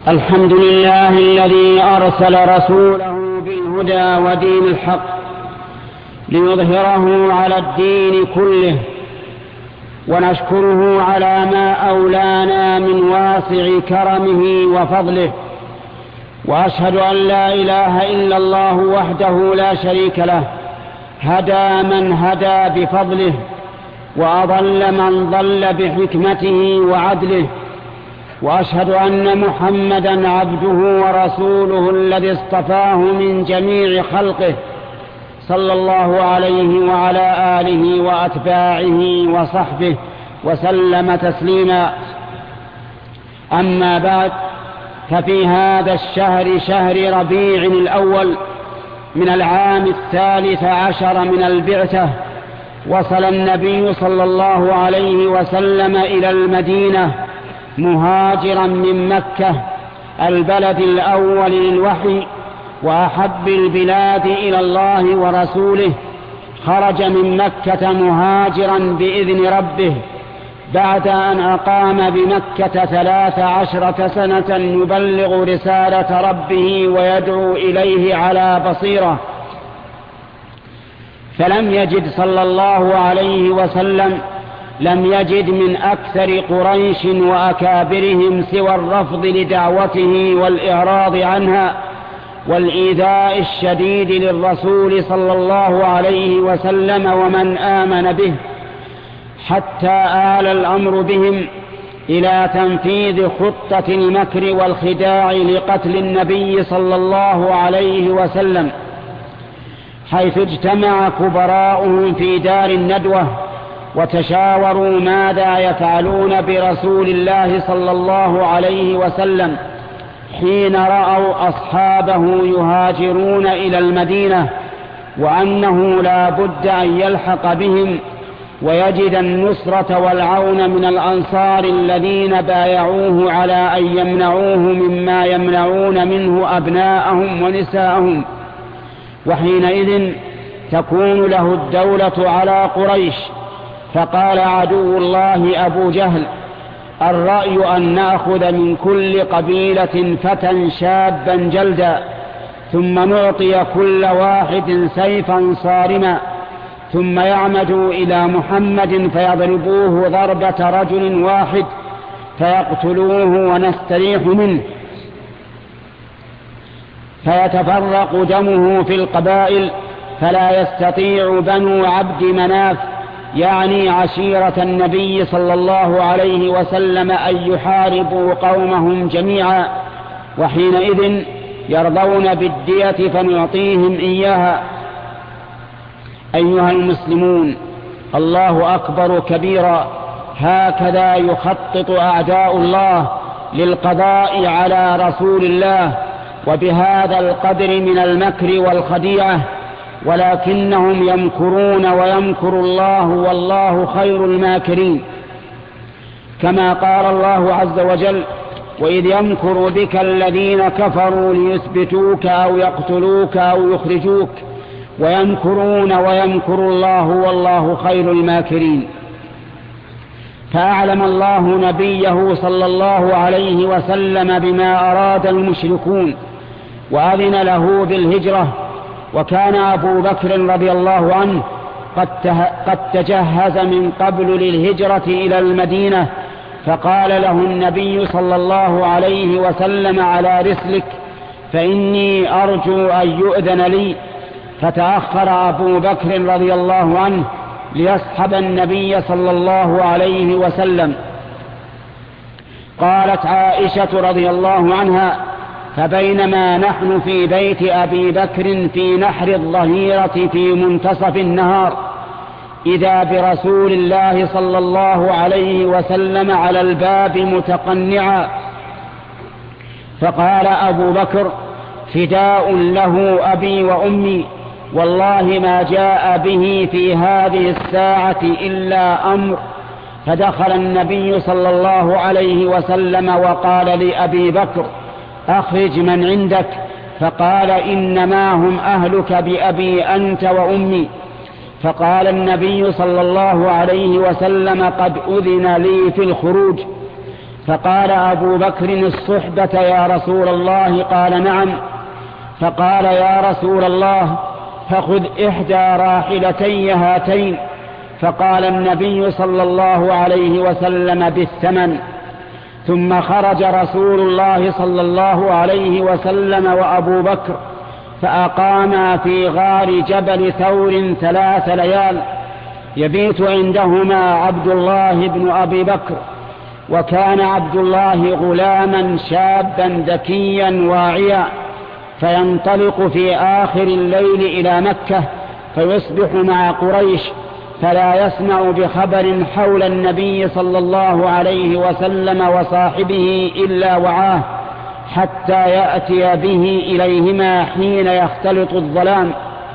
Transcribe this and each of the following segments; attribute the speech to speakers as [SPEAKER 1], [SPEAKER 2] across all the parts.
[SPEAKER 1] الحمد لله الذي أرسل رسوله بالهدى ودين الحق ليظهره على الدين كله، ونشكره على ما أولانا من واسع كرمه وفضله، وأشهد أن لا إله إلا الله وحده لا شريك له، هدى من هدى بفضله، وأضل من ضل بحكمته وعدله، وأشهد أن محمدا عبده ورسوله الذي اصطفاه من جميع خلقه، صلى الله عليه وعلى آله وأتباعه وصحبه وسلم تسليما. أما بعد، ففي هذا الشهر، شهر ربيع الأول من العام 13 من البعثة، وصل النبي صلى الله عليه وسلم إلى المدينة مهاجرا من مكة، البلد الأول للوحي وأحب البلاد إلى الله ورسوله. خرج من مكة مهاجرا بإذن ربه بعد أن أقام بمكة 13 سنة يبلغ رسالة ربه ويدعو إليه على بصيرة، فلم يجد صلى الله عليه وسلم من أكثر قريش وأكابرهم سوى الرفض لدعوته والإعراض عنها والإيذاء الشديد للرسول صلى الله عليه وسلم ومن آمن به، حتى آل الأمر بهم إلى تنفيذ خطة المكر والخداع لقتل النبي صلى الله عليه وسلم، حيث اجتمع كبراؤهم في دار الندوة وتشاوروا ماذا يفعلون برسول الله صلى الله عليه وسلم حين رأوا أصحابه يهاجرون إلى المدينة، وأنه لا بد أن يلحق بهم ويجد النصرة والعون من الأنصار الذين بايعوه على أن يمنعوه مما يمنعون منه أبناءهم ونساءهم، وحينئذ تكون له الدولة على قريش. فقال عدو الله أبو جهل: الرأي أن نأخذ من كل قبيلة فتى شابا جلدا، ثم نعطي كل واحد سيفا صارما، ثم يعمدوا إلى محمد فيضربوه ضربة رجل واحد فيقتلوه ونستريح منه، فيتفرق دمه في القبائل، فلا يستطيع بنو عبد مناف يعني عشيرة النبي صلى الله عليه وسلم أن يحاربوا قومهم جميعا، وحينئذ يرضون بالدية فنعطيهم إياها. أيها المسلمون، الله أكبر كبيرا، هكذا يخطط أعداء الله للقضاء على رسول الله، وبهذا القدر من المكر والخديعة، ولكنهم يمكرون ويمكر الله والله خير الماكرين، كما قال الله عز وجل: وإذ يمكر بك الذين كفروا ليثبتوك أو يقتلوك أو يخرجوك ويمكرون ويمكر الله والله خير الماكرين. فأعلم الله نبيه صلى الله عليه وسلم بما أراد المشركون وأذن له بالهجرة، وكان أبو بكر رضي الله عنه قد تجهز من قبل للهجرة إلى المدينة، فقال له النبي صلى الله عليه وسلم: على رسلك فإني أرجو أن يؤذن لي. فتأخر أبو بكر رضي الله عنه ليصحب النبي صلى الله عليه وسلم. قالت عائشة رضي الله عنها: فبينما نحن في بيت أبي بكر في نحر الظهيرة في منتصف النهار، إذا برسول الله صلى الله عليه وسلم على الباب متقنعا، فقال أبو بكر: فداء له أبي وأمي، والله ما جاء به في هذه الساعة إلا أمر. فدخل النبي صلى الله عليه وسلم وقال لأبي بكر: أخرج من عندك. فقال: إنما هم أهلك بأبي أنت وأمي. فقال النبي صلى الله عليه وسلم: قد أذن لي في الخروج. فقال أبو بكر: الصحبة يا رسول الله؟ قال: نعم. فقال: يا رسول الله، فخذ إحدى راحلتي هاتين. فقال النبي صلى الله عليه وسلم: بالثمن. ثم خرج رسول الله صلى الله عليه وسلم وأبو بكر، فأقاما في غار جبل ثور 3 ليال، يبيت عندهما عبد الله بن أبي بكر. وكان عبد الله غلاما شابا ذكيا واعيا، فينطلق في آخر الليل إلى مكة، فيصبح مع قريش، فلا يسمع بخبر حول النبي صلى الله عليه وسلم وصاحبه إلا وعاه، حتى يأتي به إليهما حين يختلط الظلام.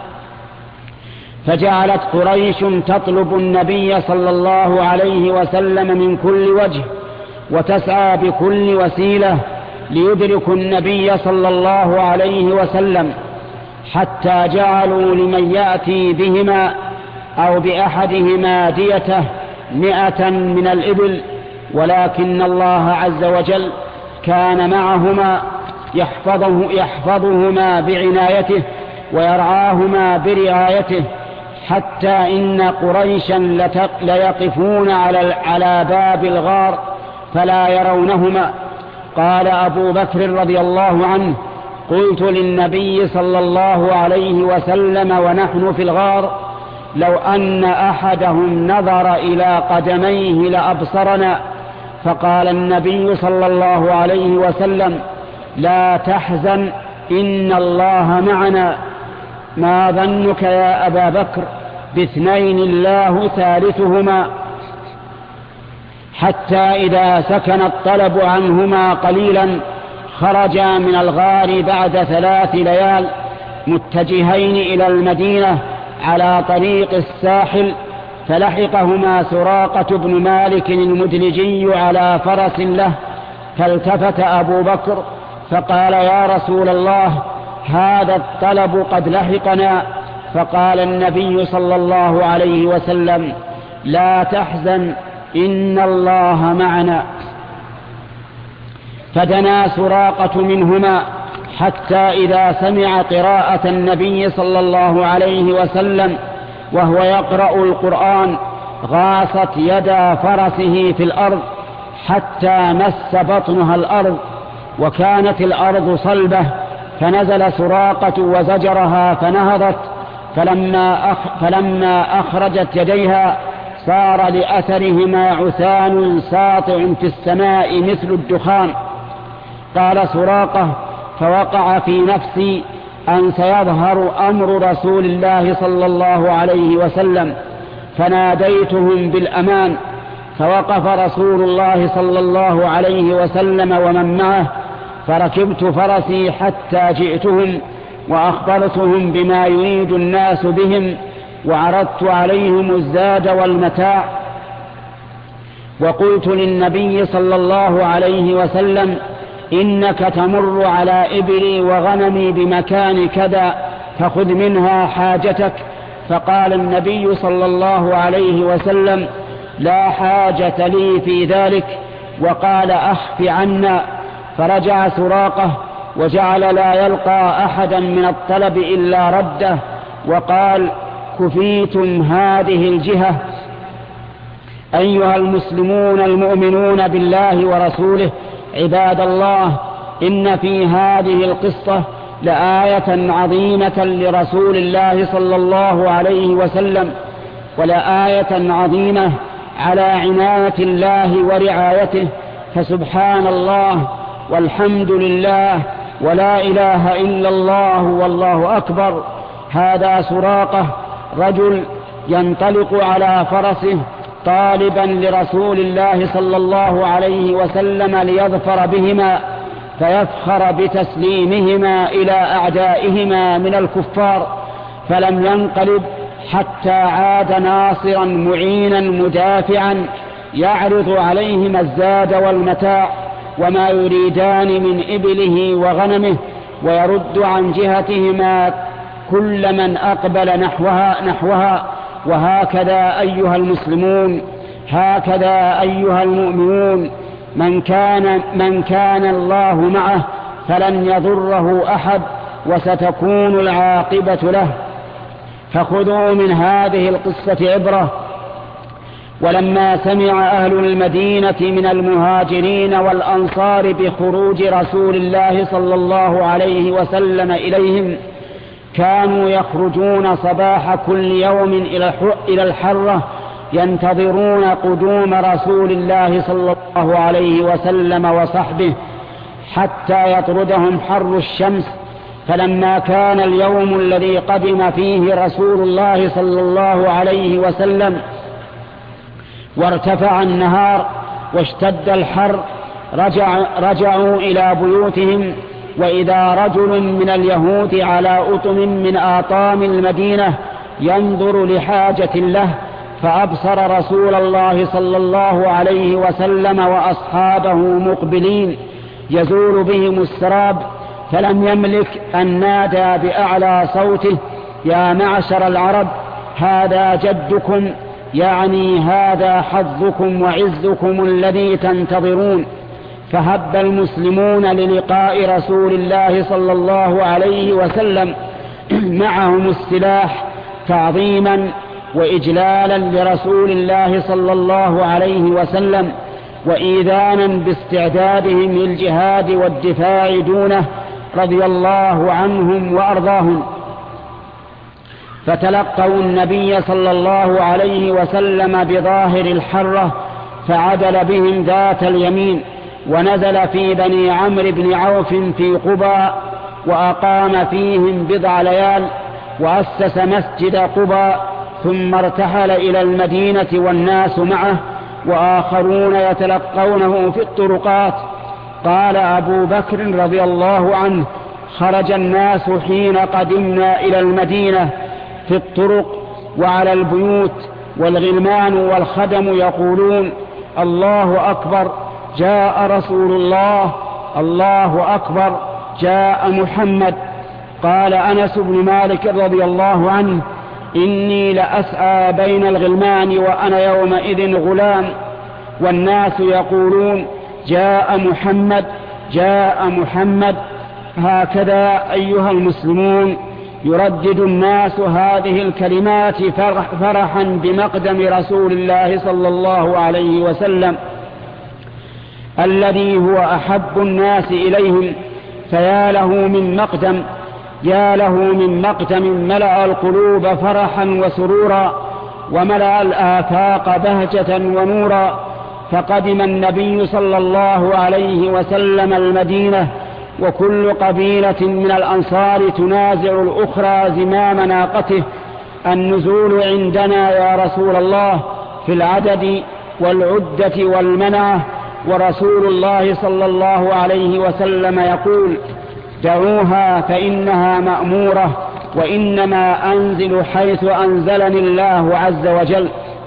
[SPEAKER 1] فجعلت قريش تطلب النبي صلى الله عليه وسلم من كل وجه، وتسعى بكل وسيلة ليدركوا النبي صلى الله عليه وسلم، حتى جعلوا لمن يأتي بهما أو بأحدهما ديته 100 من الإبل. ولكن الله عز وجل كان معهما يحفظهما بعنايته ويرعاهما برعايته، حتى إن قريشا ليقفون على باب الغار فلا يرونهما. قال أبو بكر رضي الله عنه: قلت للنبي صلى الله عليه وسلم ونحن في الغار: لو أن أحدهم نظر إلى قدميه لأبصرنا. فقال النبي صلى الله عليه وسلم: لا تحزن، إن الله معنا. ما ظنك يا أبا بكر ب2 الله ثالثهما؟ حتى إذا سكن الطلب عنهما قليلا خرجا من الغار بعد 3 ليال متجهين إلى المدينة على طريق الساحل، فلحقهما سراقة بن مالك المدلجي على فرس له، فالتفت أبو بكر فقال: يا رسول الله، هذا الطلب قد لحقنا. فقال النبي صلى الله عليه وسلم: لا تحزن، إن الله معنا. فدنا سراقة منهما، حتى إذا سمع قراءة النبي صلى الله عليه وسلم وهو يقرأ القرآن غاصت يدا فرسه في الأرض حتى مس بطنها الأرض، وكانت الأرض صلبة، فنزل سراقة وزجرها فنهضت، فلما أخرجت يديها صار لأثرهما عثان ساطع في السماء مثل الدخان. قال سراقة: فوقع في نفسي أن سيظهر أمر رسول الله صلى الله عليه وسلم، فناديتهم بالأمان، فوقف رسول الله صلى الله عليه وسلم ومن معه، فركبت فرسي حتى جئتهم وأخبرتهم بما يريد الناس بهم، وعرضت عليهم الزاد والمتاع، وقلت للنبي صلى الله عليه وسلم: إنك تمر على إبلي وغنمي بمكان كذا، فخذ منها حاجتك. فقال النبي صلى الله عليه وسلم: لا حاجة لي في ذلك. وقال: أخف عنا. فرجع سراقة وجعل لا يلقى أحدا من الطلب إلا رده، وقال: كفيتم هذه الجهة. أيها المسلمون المؤمنون بالله ورسوله، عباد الله، إن في هذه القصة لآية عظيمة لرسول الله صلى الله عليه وسلم، ولآية عظيمة على عناية الله ورعايته. فسبحان الله والحمد لله ولا إله إلا الله والله أكبر. هذا سراقة، رجل ينطلق على فرسه طالبا لرسول الله صلى الله عليه وسلم ليظفر بهما، فيفخر بتسليمهما إلى أعدائهما من الكفار، فلم ينقلب حتى عاد ناصرا معينا مدافعا، يعرض عليهما الزاد والمتاع وما يريدان من إبله وغنمه، ويرد عن جهتهما كل من أقبل نحوها. وهكذا أيها المسلمون، هكذا أيها المؤمنون، من كان الله معه فلن يضره أحد وستكون العاقبة له. فخذوا من هذه القصة عبرة. ولما سمع أهل المدينة من المهاجرين والأنصار بخروج رسول الله صلى الله عليه وسلم إليهم كانوا يخرجون صباح كل يوم إلى الحرة ينتظرون قدوم رسول الله صلى الله عليه وسلم وصحبه حتى يطردهم حر الشمس. فلما كان اليوم الذي قدم فيه رسول الله صلى الله عليه وسلم وارتفع النهار واشتد الحر رجعوا إلى بيوتهم، وإذا رجل من اليهود على أطم من آطام المدينة ينظر لحاجة له، فأبصر رسول الله صلى الله عليه وسلم وأصحابه مقبلين يزول بهم السراب، فلم يملك أن نادى بأعلى صوته: يا معشر العرب، هذا جدكم، يعني هذا حظكم وعزكم الذي تنتظرون. فهب المسلمون للقاء رسول الله صلى الله عليه وسلم معهم السلاح تعظيما وإجلالا لرسول الله صلى الله عليه وسلم، وإيذانا باستعدادهم للجهاد والدفاع دونه رضي الله عنهم وأرضاهم. فتلقوا النبي صلى الله عليه وسلم بظاهر الحرة، فعدل بهم ذات اليمين ونزل في بني عمرو بن عوف في قباء، وأقام فيهم بضع ليال، وأسس مسجد قباء، ثم ارتحل إلى المدينة والناس معه وآخرون يتلقونه في الطرقات. قال أبو بكر رضي الله عنه: خرج الناس حين قدمنا إلى المدينة في الطرق وعلى البيوت، والغلمان والخدم يقولون: الله أكبر، جاء رسول الله، الله أكبر، جاء محمد. قال أنس بن مالك رضي الله عنه: إني لأسعى بين الغلمان وأنا يومئذ غلام، والناس يقولون: جاء محمد، جاء محمد. هكذا أيها المسلمون يردد الناس هذه الكلمات فرحا بمقدم رسول الله صلى الله عليه وسلم الذي هو أحب الناس إليهم. فيا له من مقدم، يا له من مقدم ملأ القلوب فرحا وسرورا، وملأ الآفاق بهجة ونورا. فقدم النبي صلى الله عليه وسلم المدينة، وكل قبيلة من الأنصار تنازع الأخرى زمام ناقته: النزول عندنا يا رسول الله في العدد والعدة والمنعة. ورسول الله صلى الله عليه وسلم يقول: دعوها فإنها مأمورة، وإنما أنزل حيث أنزلني الله عز وجل.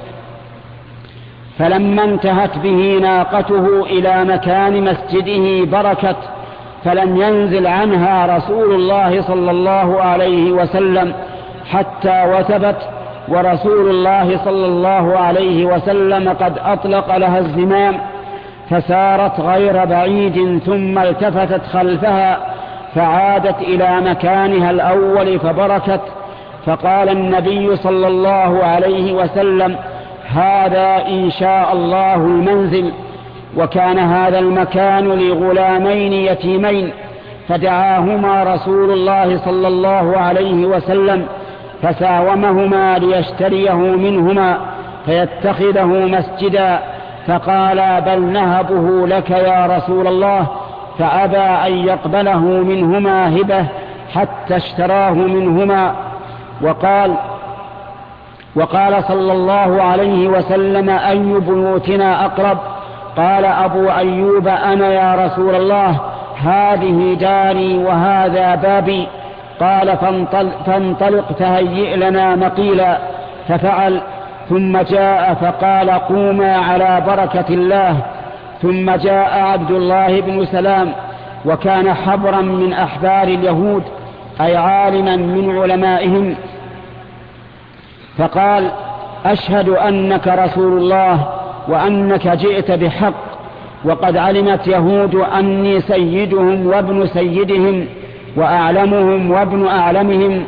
[SPEAKER 1] فلما انتهت به ناقته إلى مكان مسجده بركت، فلم ينزل عنها رسول الله صلى الله عليه وسلم حتى وثبت، ورسول الله صلى الله عليه وسلم قد أطلق لها الزمام، فسارت غير بعيد، ثم التفتت خلفها فعادت إلى مكانها الأول فبركت. فقال النبي صلى الله عليه وسلم: هذا إن شاء الله المنزل. وكان هذا المكان لغلامين يتيمين، فدعاهما رسول الله صلى الله عليه وسلم فساومهما ليشتريه منهما فيتخذه مسجدا، فقال: بل نهبه لك يا رسول الله، فأبى أن يقبله منهما هبة حتى اشتراه منهما. وقال صلى الله عليه وسلم: أي بيوتنا أقرب؟ قال أبو أيوب: أنا يا رسول الله، هذه داري وهذا بابي. قال: فانطلق تهيئ لنا مقيلا. ففعل، ثم جاء فقال: قوما على بركة الله. ثم جاء عبد الله بن سلام، وكان حبرا من أحبار اليهود، أي عالما من علمائهم، فقال: أشهد أنك رسول الله وأنك جئت بحق. وقد علمت يهود أني سيدهم وابن سيدهم وأعلمهم وابن أعلمهم،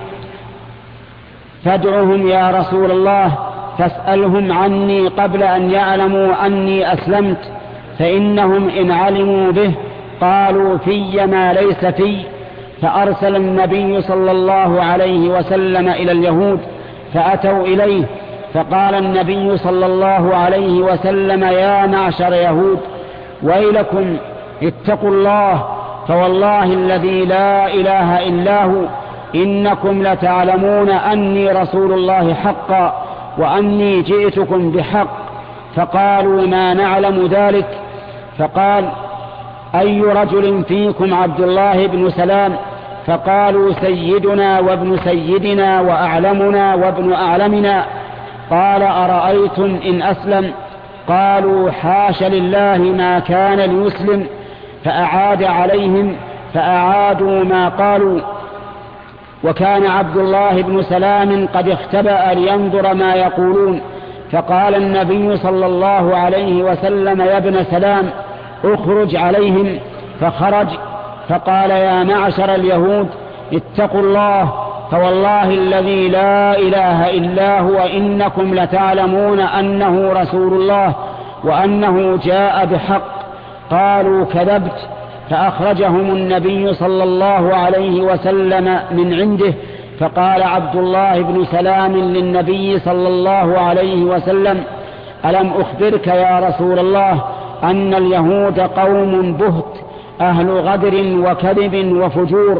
[SPEAKER 1] فادعهم يا رسول الله فاسألهم عني قبل أن يعلموا أني أسلمت، فإنهم إن علموا به قالوا في ما ليس في. فأرسل النبي صلى الله عليه وسلم إلى اليهود فأتوا إليه، فقال النبي صلى الله عليه وسلم: يا معشر يهود ويلكم، اتقوا الله، فوالله الذي لا إله إلا هو إنكم لتعلمون أني رسول الله حقا وأني جئتكم بحق. فقالوا: ما نعلم ذلك. فقال: أي رجل فيكم عبد الله بن سلام؟ فقالوا: سيدنا وابن سيدنا وأعلمنا وابن أعلمنا. قال: أرأيتم إن أسلم؟ قالوا: حاش لله ما كان ليسلم. فأعاد عليهم فأعادوا ما قالوا. وكان عبد الله بن سلام قد اختبأ لينظر ما يقولون، فقال النبي صلى الله عليه وسلم: يا ابن سلام اخرج عليهم. فخرج فقال: يا معشر اليهود اتقوا الله، فوالله الذي لا إله إلا هو إنكم لتعلمون أنه رسول الله وأنه جاء بحق. قالوا: كذبت. فأخرجهم النبي صلى الله عليه وسلم من عنده. فقال عبد الله بن سلام للنبي صلى الله عليه وسلم: ألم أخبرك يا رسول الله أن اليهود قوم بهت أهل غدر وكذب وفجور؟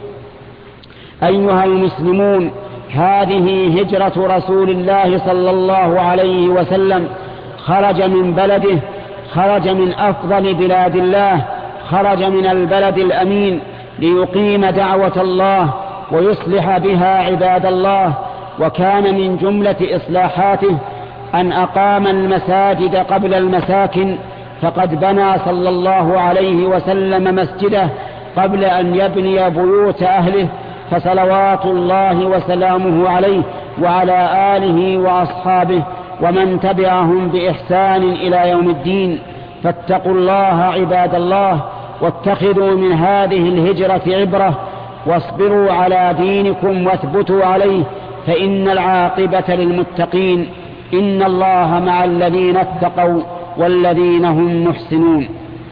[SPEAKER 1] أيها المسلمون، هذه هجرة رسول الله صلى الله عليه وسلم. خرج من بلده، خرج من أفضل بلاد الله، خرج من البلد الأمين ليقيم دعوة الله ويصلح بها عباد الله. وكان من جملة إصلاحاته أن أقام المساجد قبل المساكن، فقد بنى صلى الله عليه وسلم مسجده قبل أن يبني بيوت أهله، فصلوات الله وسلامه عليه وعلى آله وأصحابه ومن تبعهم بإحسان إلى يوم الدين. فاتقوا الله عباد الله، واتخذوا من هذه الهجرة عبرة، واصبروا على دينكم واثبتوا عليه، فإن العاقبة للمتقين. إن الله مع الذين اتقوا والذين هم محسنون.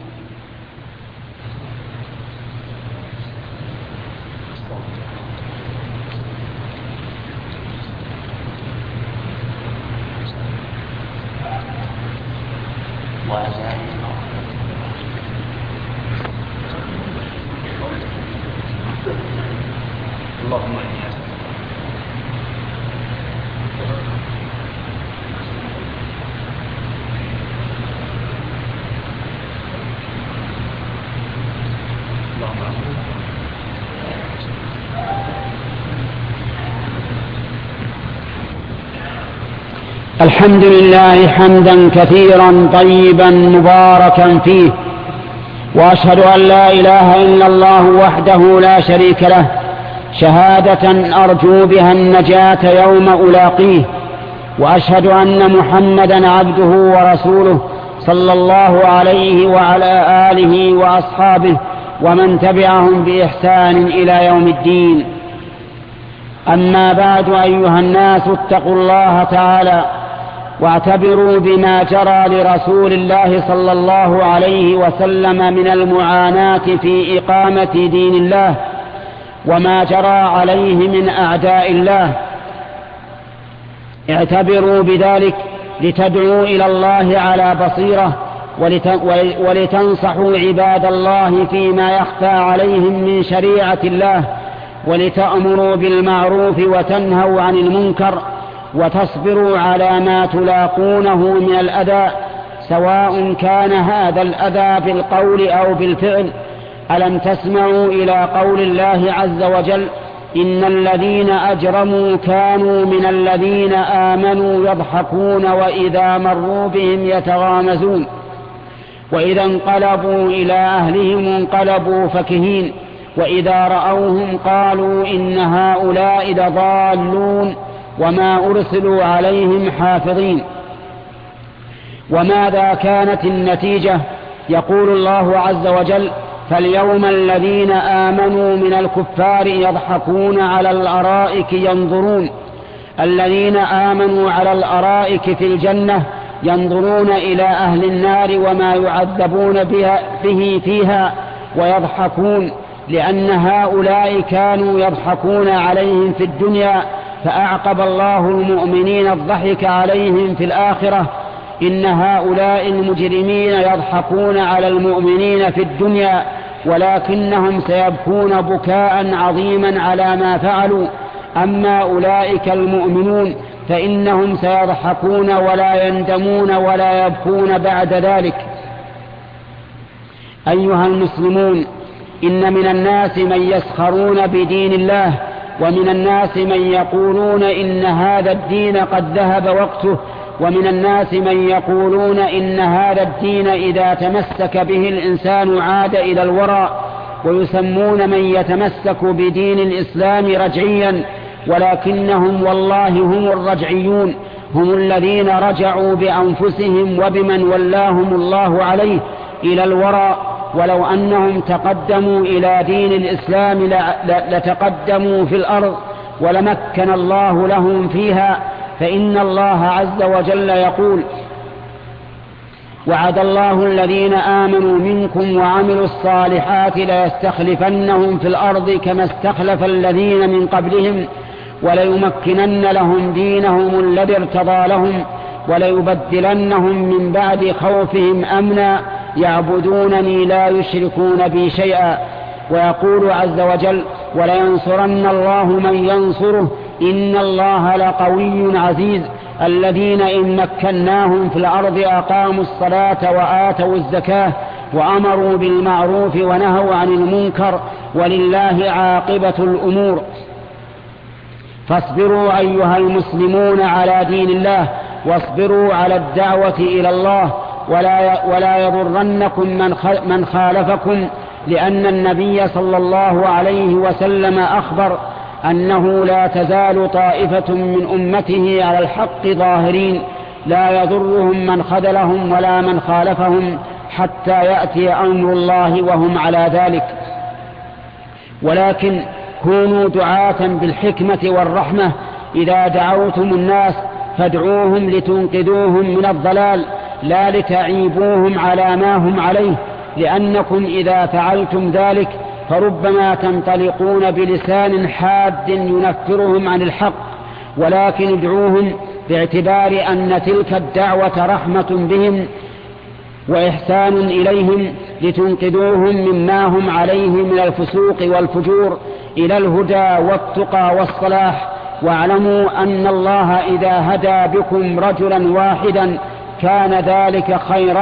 [SPEAKER 1] الحمد لله حمدا كثيرا طيبا مباركا فيه، وأشهد أن لا إله إلا الله وحده لا شريك له شهادة أرجو بها النجاة يوم ألاقيه، وأشهد أن محمدا عبده ورسوله صلى الله عليه وعلى آله وأصحابه ومن تبعهم بإحسان إلى يوم الدين. أما بعد، أيها الناس، اتقوا الله تعالى واعتبروا بما جرى لرسول الله صلى الله عليه وسلم من المعاناة في إقامة دين الله وما جرى عليه من أعداء الله. اعتبروا بذلك لتدعوا إلى الله على بصيرة، ولتنصحوا عباد الله فيما يخفى عليهم من شريعة الله، ولتأمروا بالمعروف وتنهوا عن المنكر، وتصبروا على ما تلاقونه من الأذى، سواء كان هذا الأذى بالقول أو بالفعل. ألم تسمعوا إلى قول الله عز وجل: إن الذين أجرموا كانوا من الذين آمنوا يضحكون وإذا مروا بهم يتغامزون وإذا انقلبوا إلى أهلهم انقلبوا فكهين وإذا رأوهم قالوا إن هؤلاء لضالون وما أرسلوا عليهم حافظين. وماذا كانت النتيجة؟ يقول الله عز وجل: فاليوم الذين آمنوا من الكفار يضحكون على الأرائك ينظرون. الذين آمنوا على الأرائك في الجنة ينظرون إلى أهل النار وما يعذبون به فيها ويضحكون، لأن هؤلاء كانوا يضحكون عليهم في الدنيا، فأعقب الله المؤمنين الضحك عليهم في الآخرة. إن هؤلاء المجرمين يضحكون على المؤمنين في الدنيا، ولكنهم سيبكون بكاء عظيما على ما فعلوا. أما أولئك المؤمنون فإنهم سيضحكون ولا يندمون ولا يبكون بعد ذلك. أيها المسلمون، إن من الناس من يسخرون بدين الله، ومن الناس من يقولون إن هذا الدين قد ذهب وقته، ومن الناس من يقولون إن هذا الدين إذا تمسك به الإنسان عاد إلى الوراء، ويسمون من يتمسك بدين الإسلام رجعيا، ولكنهم والله هم الرجعيون، هم الذين رجعوا بأنفسهم وبمن ولاهم الله عليه إلى الوراء. ولو أنهم تقدموا إلى دين الإسلام لتقدموا في الأرض ولمكن الله لهم فيها. فإن الله عز وجل يقول: وعد الله الذين آمنوا منكم وعملوا الصالحات ليستخلفنهم في الأرض كما استخلف الذين من قبلهم وليمكنن لهم دينهم الذي ارتضى لهم وليبدلنهم من بعد خوفهم أمنا يعبدونني لا يشركون بي شيئا. ويقول عز وجل: ولينصرن الله من ينصره إن الله لقوي عزيز. الذين إن مكناهم في الأرض أقاموا الصلاة وآتوا الزكاة وأمروا بالمعروف ونهوا عن المنكر ولله عاقبة الأمور. فاصبروا أيها المسلمون على دين الله، واصبروا على الدعوة إلى الله، ولا يضرنكم من خالفكم، لأن النبي صلى الله عليه وسلم أخبر أنه لا تزال طائفة من أمته على الحق ظاهرين لا يضرهم من خذلهم ولا من خالفهم حتى يأتي أمر الله وهم على ذلك. ولكن كونوا دعاة بالحكمة والرحمة. إذا دعوتم الناس فادعوهم لتنقذوهم من الضلال لا لتعيبوهم على ما هم عليه، لأنكم إذا فعلتم ذلك فربما تنطلقون بلسان حاد ينفرهم عن الحق. ولكن ادعوهم باعتبار أن تلك الدعوة رحمة بهم وإحسان إليهم لتنقذوهم مما هم عليه من الفسوق والفجور إلى الهدى والتقى والصلاح. واعلموا أن الله إذا هدى بكم رجلا واحدا كان ذلك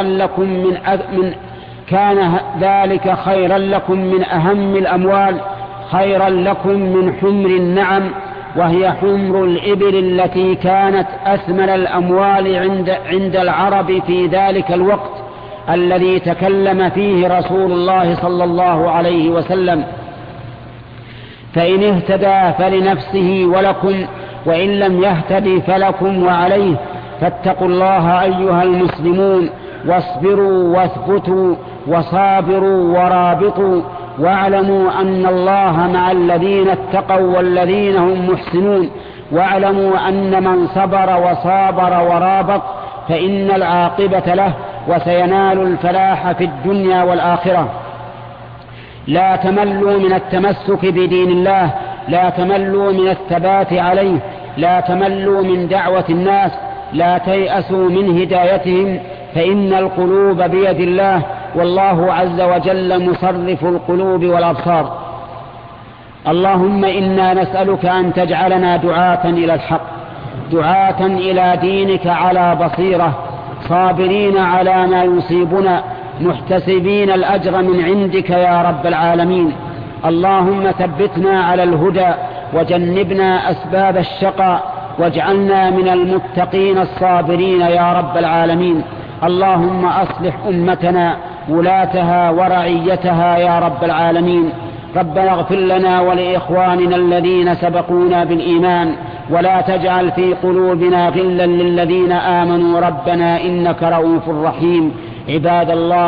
[SPEAKER 1] خيرا لكم من أهم الأموال، خيرا لكم من حمر النعم، وهي حمر الإبل التي كانت أثمن الأموال عند العرب في ذلك الوقت الذي تكلم فيه رسول الله صلى الله عليه وسلم. فإن اهتدى فلنفسه ولكم، وإن لم يهتدي فلكم وعليه. فاتقوا الله أيها المسلمون، واصبروا واثبتوا وصابروا ورابطوا، واعلموا أن الله مع الذين اتقوا والذين هم محسنون. واعلموا أن من صبر وصابر ورابط فإن العاقبة له وسينال الفلاح في الدنيا والآخرة. لا تملوا من التمسك بدين الله، لا تملوا من الثبات عليه، لا تملوا من دعوة الناس، لا تيأسوا من هدايتهم، فإن القلوب بيد الله، والله عز وجل مصرف القلوب والأبصار. اللهم إنا نسألك أن تجعلنا دعاة إلى الحق، دعاة إلى دينك على بصيرة، صابرين على ما يصيبنا، محتسبين الأجر من عندك يا رب العالمين. اللهم ثبتنا على الهدى وجنبنا أسباب الشقاء، واجعلنا من المتقين الصابرين يا رب العالمين. اللهم أصلح أمتنا ولاتها ورعيتها يا رب العالمين. ربنا اغفر لنا ولإخواننا الذين سبقونا بالإيمان، ولا تجعل في قلوبنا غلا للذين آمنوا ربنا إنك رؤوف رحيم. عباد الله،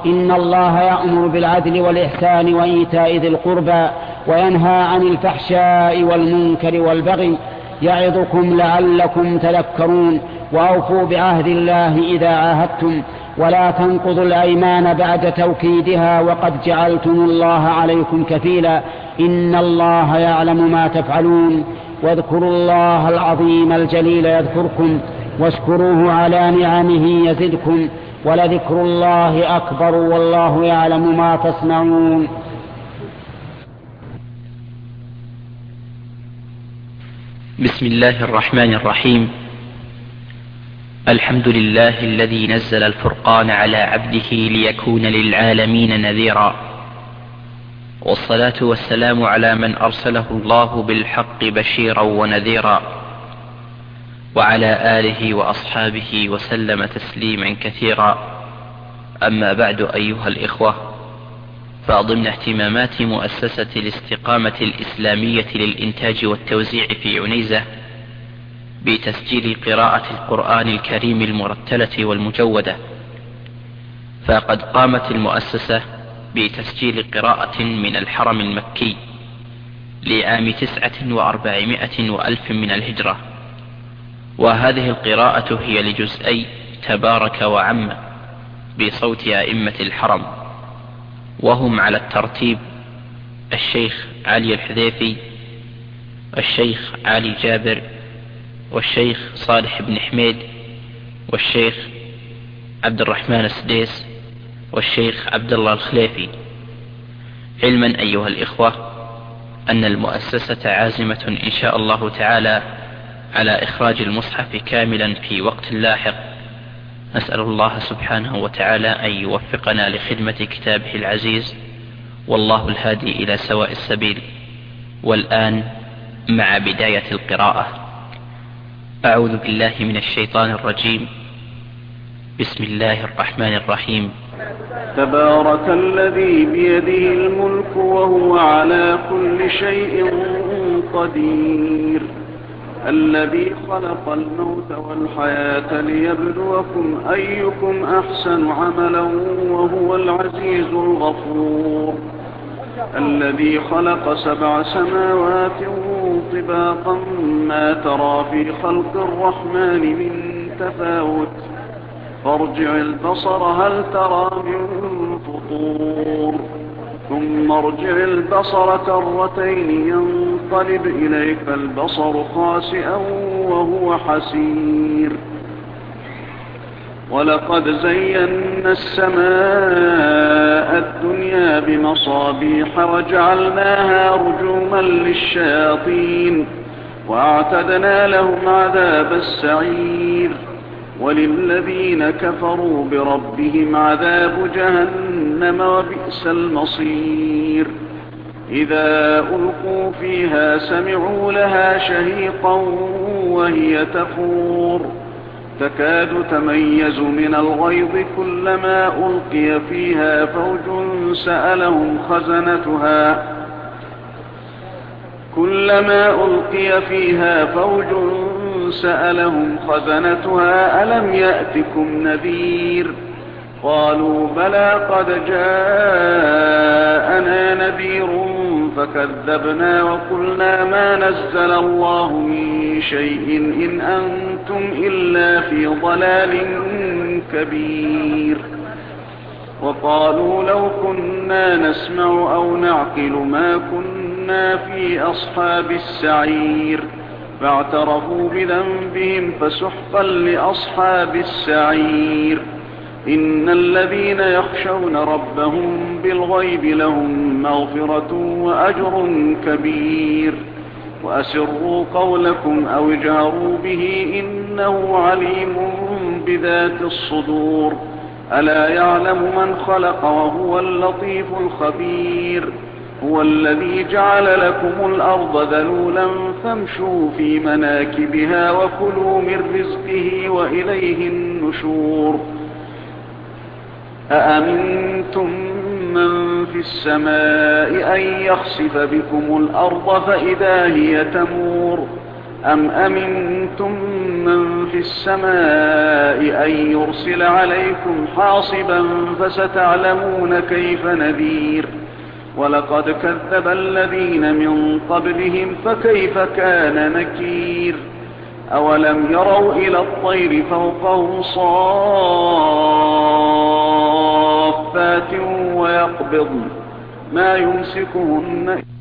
[SPEAKER 1] إن الله يأمر بالعدل والإحسان وإيتاء ذي القربى وينهى عن الفحشاء والمنكر والبغي يعظكم لعلكم تذكرون. وأوفوا بعهد الله إذا عاهدتم ولا تنقضوا الأيمان بعد توكيدها وقد جعلتم الله عليكم كفيلا إن الله يعلم ما تفعلون. واذكروا الله العظيم الجليل يذكركم واشكروه على نعمه يزدكم ولذكر الله أكبر والله يعلم ما تصنعون.
[SPEAKER 2] بسم الله الرحمن الرحيم. الحمد لله الذي نزل الفرقان على عبده ليكون للعالمين نذيرا، والصلاة والسلام على من أرسله الله بالحق بشيرا ونذيرا، وعلى آله وأصحابه وسلم تسليما كثيرا. أما بعد أيها الإخوة، فضمن اهتمامات مؤسسة الاستقامة الإسلامية للإنتاج والتوزيع في عنيزة بتسجيل قراءة القرآن الكريم المرتلة والمجودة، فقد قامت المؤسسة بتسجيل قراءة من الحرم المكي لعام 49 وألف من الهجرة، وهذه القراءة هي لجزئي تبارك وعم بصوت أئمة الحرم، وهم على الترتيب الشيخ علي الحذيفي والشيخ علي جابر والشيخ صالح بن حميد والشيخ عبد الرحمن السديس والشيخ عبد الله الخليفي. علما أيها الإخوة أن المؤسسة عازمة إن شاء الله تعالى على إخراج المصحف كاملا في وقت لاحق، نسأل الله سبحانه وتعالى أن يوفقنا لخدمة كتابه العزيز، والله الهادي إلى سواء السبيل. والآن مع بداية القراءة. أعوذ بالله من الشيطان الرجيم. بسم الله الرحمن الرحيم.
[SPEAKER 3] تبارك الذي بيده الملك وهو على كل شيء قدير، الذي خلق الموت والحياة ليبلوكم أيكم أحسن عملا وهو العزيز الغفور، الذي خلق 7 سماوات طباقا ما ترى في خلق الرحمن من تفاوت، فارجع البصر هل ترى من فطور، ثم ارجع البصر كرتين ينقلب إليك البصر خاسئا وهو حسير، ولقد زينا السماء الدنيا بمصابيح وجعلناها رجوما للشياطين وأعتدنا لهم عذاب السعير، وللذين كفروا بربهم عذاب جهنم وبئس المصير. إذا ألقوا فيها سمعوا لها شهيقا وهي تفور، تكاد تميز من الغيظ كلما ألقي فيها فوج سألهم خزنتها ألم يأتكم نذير؟ قالوا بلى قد جاءنا نذير فكذبنا وقلنا ما نزل الله من شيء إن أنتم إلا في ضلال كبير. وقالوا لو كنا نسمع أو نعقل ما كنا في أصحاب السعير، فاعترفوا بذنبهم فسحقا لأصحاب السعير. إن الذين يخشون ربهم بالغيب لهم مغفرة وأجر كبير. وأسروا قولكم أو اجهروا به إنه عليم بذات الصدور. ألا يعلم من خلق وهو اللطيف الخبير. هو الذي جعل لكم الأرض ذلولا فامشوا في مناكبها وكلوا من رزقه وإليه النشور. أأمنتم من في السماء أن يخسف بكم الأرض فإذا هي تمور أم أمنتم أأمنتم من في السماء أن يرسل عليكم حاصبا فستعلمون كيف نذير ولقد كذب الذين من قبلهم فكيف كان نكير أولم يروا إلى الطير فوقهم صافات ويقبضن ما يمسكهن